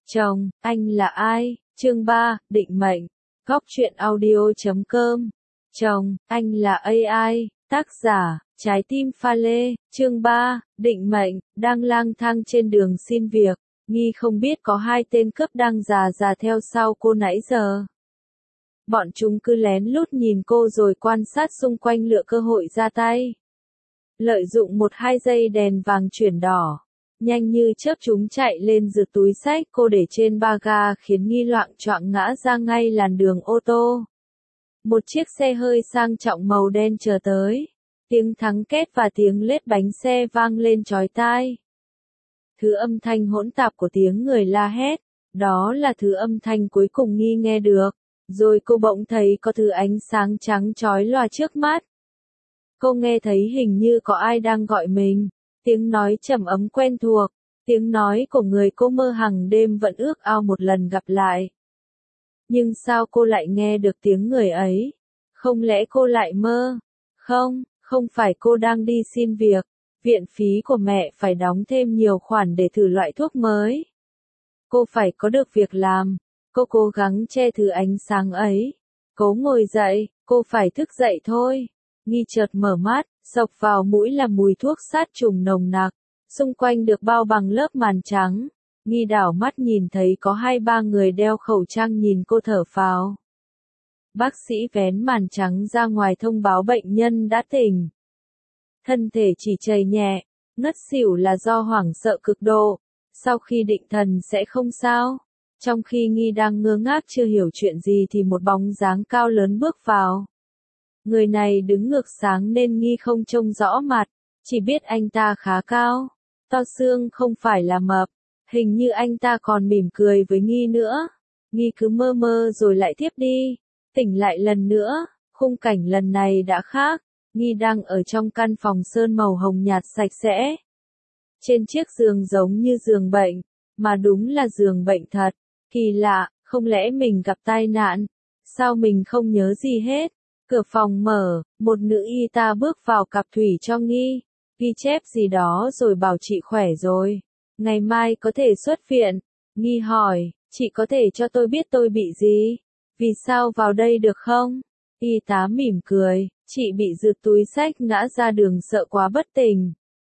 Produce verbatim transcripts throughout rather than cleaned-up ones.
Chồng, anh là ai? Chương ba, định mệnh. Góc truyện audio chấm com. Chồng, anh là a i. Tác giả, Trái tim pha lê. Chương ba, định mệnh. Đang lang thang trên đường xin việc, Nghi không biết có hai tên cướp đang già già theo sau cô nãy giờ. Bọn chúng cứ lén lút nhìn cô rồi quan sát xung quanh lựa cơ hội ra tay. Lợi dụng một hai giây đèn vàng chuyển đỏ, nhanh như chớp chúng chạy lên giật túi xách cô để trên ba ga khiến Nghi loạng choạng ngã ra ngay làn đường ô tô. Một chiếc xe hơi sang trọng màu đen chờ tới. Tiếng thắng két và tiếng lết bánh xe vang lên chói tai. Thứ âm thanh hỗn tạp của tiếng người la hét, đó là thứ âm thanh cuối cùng Nghi nghe được. Rồi cô bỗng thấy có thứ ánh sáng trắng chói lòa trước mắt. Cô nghe thấy hình như có ai đang gọi mình. Tiếng nói trầm ấm quen thuộc, tiếng nói của người cô mơ hàng đêm vẫn ước ao một lần gặp lại. Nhưng sao cô lại nghe được tiếng người ấy? Không lẽ cô lại mơ? Không, không phải cô đang đi xin việc. Viện phí của mẹ phải đóng thêm nhiều khoản để thử loại thuốc mới. Cô phải có được việc làm. Cô cố gắng che thứ ánh sáng ấy. Cố ngồi dậy, cô phải thức dậy thôi. Nghi chợt mở mắt, xộc vào mũi là mùi thuốc sát trùng nồng nặc, xung quanh được bao bằng lớp màn trắng. Nghi đảo mắt nhìn thấy có hai ba người đeo khẩu trang nhìn cô thở phào. Bác sĩ vén màn trắng ra ngoài thông báo bệnh nhân đã tỉnh. Thân thể chỉ chảy nhẹ, ngất xỉu là do hoảng sợ cực độ, sau khi định thần sẽ không sao. Trong khi Nghi đang ngơ ngác chưa hiểu chuyện gì thì một bóng dáng cao lớn bước vào. Người này đứng ngược sáng nên Nghi không trông rõ mặt, chỉ biết anh ta khá cao, to xương không phải là mập, hình như anh ta còn mỉm cười với Nghi nữa. Nghi cứ mơ mơ rồi lại tiếp đi, tỉnh lại lần nữa, khung cảnh lần này đã khác, Nghi đang ở trong căn phòng sơn màu hồng nhạt sạch sẽ. Trên chiếc giường giống như giường bệnh, mà đúng là giường bệnh thật, kỳ lạ, không lẽ mình gặp tai nạn, sao mình không nhớ gì hết. Cửa phòng mở, một nữ y tá bước vào cặp thủy cho Nghi, ghi chép gì đó rồi bảo chị khỏe rồi, ngày mai có thể xuất viện. Nghi hỏi, chị có thể cho tôi biết tôi bị gì? Vì sao vào đây được không? Y tá mỉm cười, chị bị giật túi xách ngã ra đường sợ quá bất tỉnh.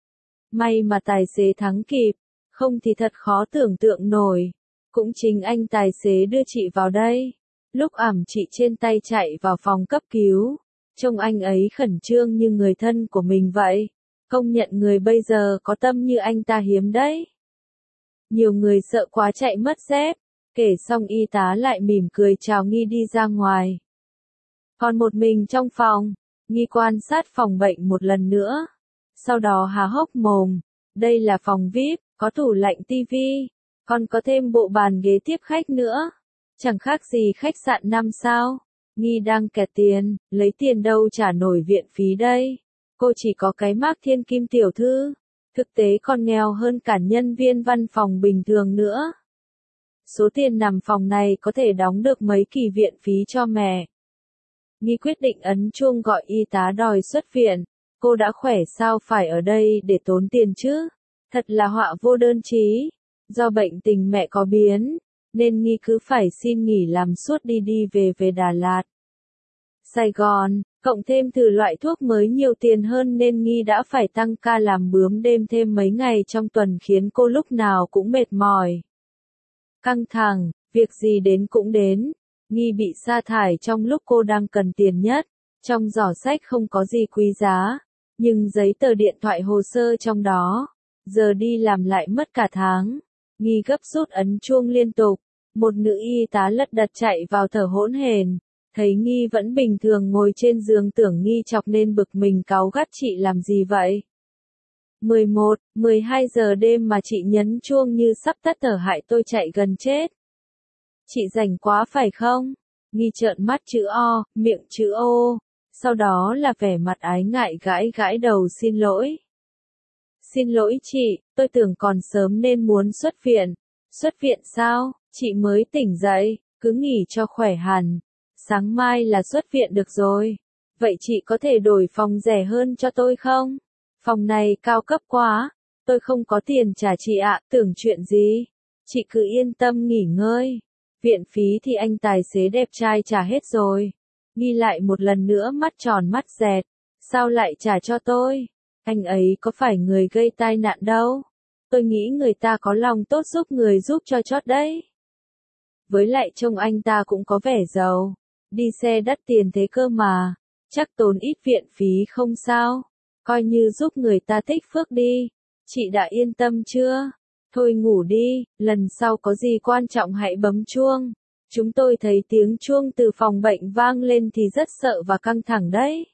May mà tài xế thắng kịp, không thì thật khó tưởng tượng nổi. Cũng chính anh tài xế đưa chị vào đây. Lúc ẵm chị trên tay chạy vào phòng cấp cứu, trông anh ấy khẩn trương như người thân của mình vậy. Công nhận người bây giờ có tâm như anh ta hiếm đấy. Nhiều người sợ quá chạy mất dép. Kể xong y tá lại mỉm cười chào Nghi đi ra ngoài. Còn một mình trong phòng, Nghi quan sát phòng bệnh một lần nữa. Sau đó há hốc mồm, đây là phòng vi ai pi, có tủ lạnh tivi, còn có thêm bộ bàn ghế tiếp khách nữa. Chẳng khác gì khách sạn năm sao. Nghi đang kẹt tiền, lấy tiền đâu trả nổi viện phí đây. Cô chỉ có cái mác thiên kim tiểu thư, thực tế còn nghèo hơn cả nhân viên văn phòng bình thường nữa. Số tiền nằm phòng này có thể đóng được mấy kỳ viện phí cho mẹ. Nghi quyết định ấn chuông gọi y tá đòi xuất viện. Cô đã khỏe sao phải ở đây để tốn tiền chứ? Thật là họa vô đơn chí. Do bệnh tình mẹ có biến, nên Nghi cứ phải xin nghỉ làm suốt đi đi về về Đà Lạt, Sài Gòn, cộng thêm thử loại thuốc mới nhiều tiền hơn nên Nghi đã phải tăng ca làm bướm đêm thêm mấy ngày trong tuần khiến cô lúc nào cũng mệt mỏi. Căng thẳng, việc gì đến cũng đến. Nghi bị sa thải trong lúc cô đang cần tiền nhất. Trong giỏ sách không có gì quý giá, nhưng giấy tờ điện thoại hồ sơ trong đó. Giờ đi làm lại mất cả tháng. Nghi gấp rút ấn chuông liên tục. Một nữ y tá lật đật chạy vào thở hỗn hển. Thấy Nghi vẫn bình thường ngồi trên giường tưởng Nghi chọc nên bực mình cáu gắt chị làm gì vậy? mười một, mười hai giờ đêm mà chị nhấn chuông như sắp tắt thở hại tôi chạy gần chết. Chị rảnh quá phải không? Nghi trợn mắt chữ O, miệng chữ O. Sau đó là vẻ mặt ái ngại gãi gãi đầu xin lỗi. Xin lỗi chị, tôi tưởng còn sớm nên muốn xuất viện. Xuất viện sao? Chị mới tỉnh dậy, cứ nghỉ cho khỏe hẳn. Sáng mai là xuất viện được rồi. Vậy chị có thể đổi phòng rẻ hơn cho tôi không? Phòng này cao cấp quá. Tôi không có tiền trả chị ạ, tưởng chuyện gì? Chị cứ yên tâm nghỉ ngơi. Viện phí thì anh tài xế đẹp trai trả hết rồi. Nghi lại một lần nữa mắt tròn mắt dẹt. Sao lại trả cho tôi? Anh ấy có phải người gây tai nạn đâu. Tôi nghĩ người ta có lòng tốt giúp người giúp cho chót đấy. Với lại trông anh ta cũng có vẻ giàu. Đi xe đắt tiền thế cơ mà. Chắc tốn ít viện phí không sao. Coi như giúp người ta tích phước đi. Chị đã yên tâm chưa? Thôi ngủ đi, lần sau có gì quan trọng hãy bấm chuông. Chúng tôi thấy tiếng chuông từ phòng bệnh vang lên thì rất sợ và căng thẳng đấy.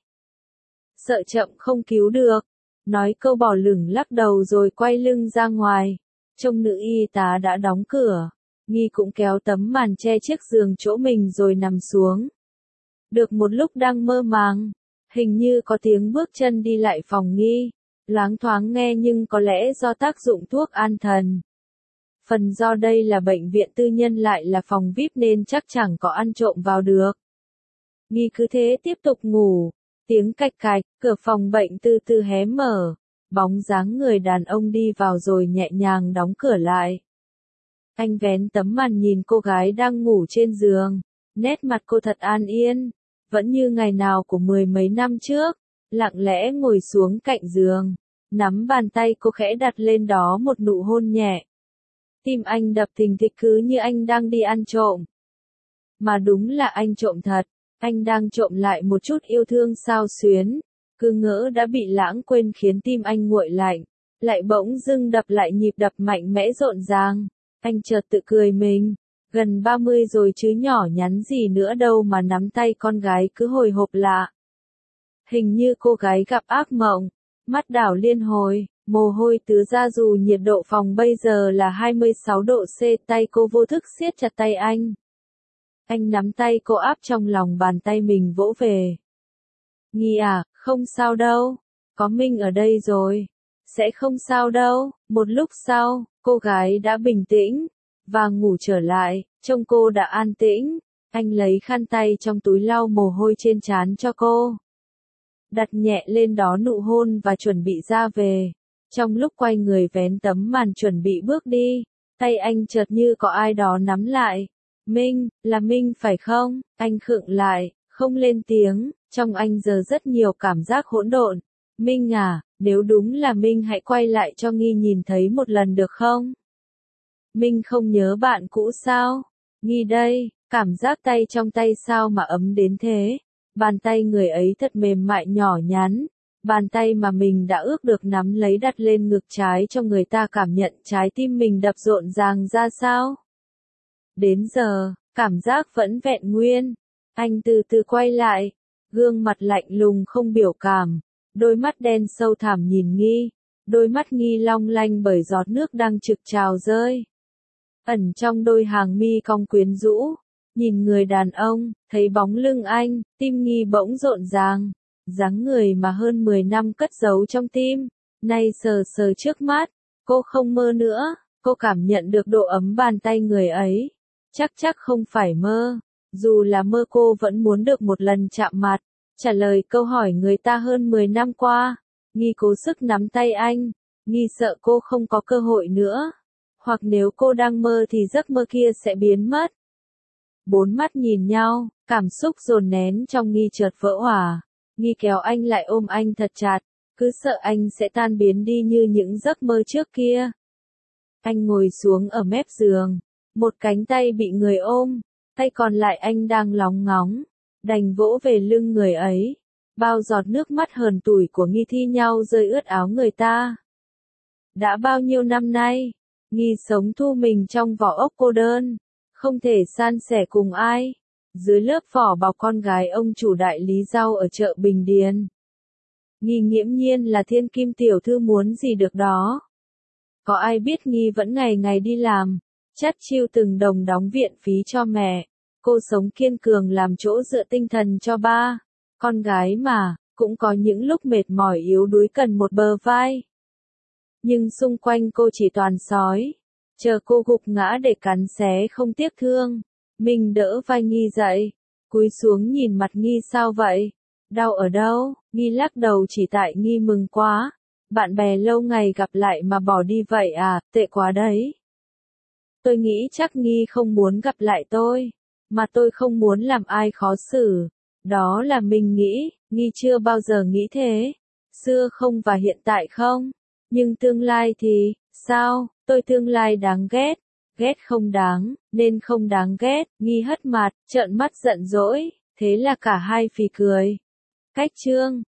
Sợ chậm không cứu được. Nói câu bỏ lửng lắc đầu rồi quay lưng ra ngoài. Trông nữ y tá đã đóng cửa. Nghi cũng kéo tấm màn che chiếc giường chỗ mình rồi nằm xuống. Được một lúc đang mơ màng. Hình như có tiếng bước chân đi lại phòng Nghi. Loáng thoáng nghe nhưng có lẽ do tác dụng thuốc an thần. Phần do đây là bệnh viện tư nhân lại là phòng vi ai pi nên chắc chẳng có ăn trộm vào được. Nghi cứ thế tiếp tục ngủ. Tiếng cạch cạch, cửa phòng bệnh từ từ hé mở. Bóng dáng người đàn ông đi vào rồi nhẹ nhàng đóng cửa lại. Anh vén tấm màn nhìn cô gái đang ngủ trên giường. Nét mặt cô thật an yên. Vẫn như ngày nào của mười mấy năm trước. Lặng lẽ ngồi xuống cạnh giường. Nắm bàn tay cô khẽ đặt lên đó một nụ hôn nhẹ. Tim anh đập thình thịch cứ như anh đang đi ăn trộm. Mà đúng là anh trộm thật. Anh đang trộm lại một chút yêu thương xao xuyến. Cứ ngỡ đã bị lãng quên khiến tim anh nguội lạnh. Lại bỗng dưng đập lại nhịp đập mạnh mẽ rộn ràng. Anh chợt tự cười mình. Gần ba mươi rồi chứ nhỏ nhắn gì nữa đâu mà nắm tay con gái cứ hồi hộp lạ. Hình như cô gái gặp ác mộng. Mắt đảo liên hồi, mồ hôi tứa ra dù nhiệt độ phòng bây giờ là hai mươi sáu độ C, tay cô vô thức siết chặt tay anh. Anh nắm tay cô áp trong lòng bàn tay mình vỗ về. Nghi à, không sao đâu, có Minh ở đây rồi. Sẽ không sao đâu. Một lúc sau, cô gái đã bình tĩnh, và ngủ trở lại, trông cô đã an tĩnh. Anh lấy khăn tay trong túi lau mồ hôi trên trán cho cô. Đặt nhẹ lên đó nụ hôn và chuẩn bị ra về. Trong lúc quay người vén tấm màn chuẩn bị bước đi, tay anh chợt như có ai đó nắm lại. Minh, là Minh phải không? Anh khựng lại, không lên tiếng, trong anh giờ rất nhiều cảm giác hỗn độn. Minh à, nếu đúng là Minh hãy quay lại cho Nghi nhìn thấy một lần được không? Minh không nhớ bạn cũ sao? Nghi đây, cảm giác tay trong tay sao mà ấm đến thế? Bàn tay người ấy thật mềm mại nhỏ nhắn. Bàn tay mà mình đã ước được nắm lấy đặt lên ngực trái cho người ta cảm nhận trái tim mình đập rộn ràng ra sao. Đến giờ, cảm giác vẫn vẹn nguyên. Anh từ từ quay lại. Gương mặt lạnh lùng không biểu cảm. Đôi mắt đen sâu thẳm nhìn Nghi. Đôi mắt Nghi long lanh bởi giọt nước đang trực trào rơi. Ẩn trong đôi hàng mi cong quyến rũ. Nhìn người đàn ông, thấy bóng lưng anh, tim Nghi bỗng rộn ràng. Dáng người mà hơn mười năm cất giấu trong tim, nay sờ sờ trước mắt, cô không mơ nữa, cô cảm nhận được độ ấm bàn tay người ấy. Chắc chắc không phải mơ, dù là mơ cô vẫn muốn được một lần chạm mặt, trả lời câu hỏi người ta hơn mười năm qua. Nghi cố sức nắm tay anh, Nghi sợ cô không có cơ hội nữa, hoặc nếu cô đang mơ thì giấc mơ kia sẽ biến mất. Bốn mắt nhìn nhau, cảm xúc dồn nén trong Nghi chợt vỡ òa. Nghi kéo anh lại ôm anh thật chặt, cứ sợ anh sẽ tan biến đi như những giấc mơ trước kia. Anh ngồi xuống ở mép giường, một cánh tay bị người ôm, tay còn lại anh đang lóng ngóng, đành vỗ về lưng người ấy. Bao giọt nước mắt hờn tủi của Nghi thi nhau rơi ướt áo người ta. Đã bao nhiêu năm nay, Nghi sống thu mình trong vỏ ốc cô đơn, không thể san sẻ cùng ai. Dưới lớp vỏ bọc con gái ông chủ đại lý rau ở chợ Bình Điền. Nghi nghiễm nhiên là thiên kim tiểu thư muốn gì được đó. Có ai biết Nghi vẫn ngày ngày đi làm, chắt chiu từng đồng đóng viện phí cho mẹ. Cô sống kiên cường làm chỗ dựa tinh thần cho ba. Con gái mà, cũng có những lúc mệt mỏi yếu đuối cần một bờ vai. Nhưng xung quanh cô chỉ toàn sói. Chờ cô gục ngã để cắn xé không tiếc thương. Mình đỡ vai Nghi dậy, cúi xuống nhìn mặt Nghi sao vậy? Đau ở đâu? Nghi lắc đầu chỉ tại Nghi mừng quá. Bạn bè lâu ngày gặp lại mà bỏ đi vậy à, tệ quá đấy. Tôi nghĩ chắc Nghi không muốn gặp lại tôi, mà tôi không muốn làm ai khó xử. Đó là mình nghĩ, Nghi chưa bao giờ nghĩ thế. Xưa không và hiện tại không. Nhưng tương lai thì, sao, tôi tương lai đáng ghét. Ghét không đáng, nên không đáng ghét. Nghi hất mặt, trợn mắt giận dỗi, thế là cả hai phì cười. Cách chương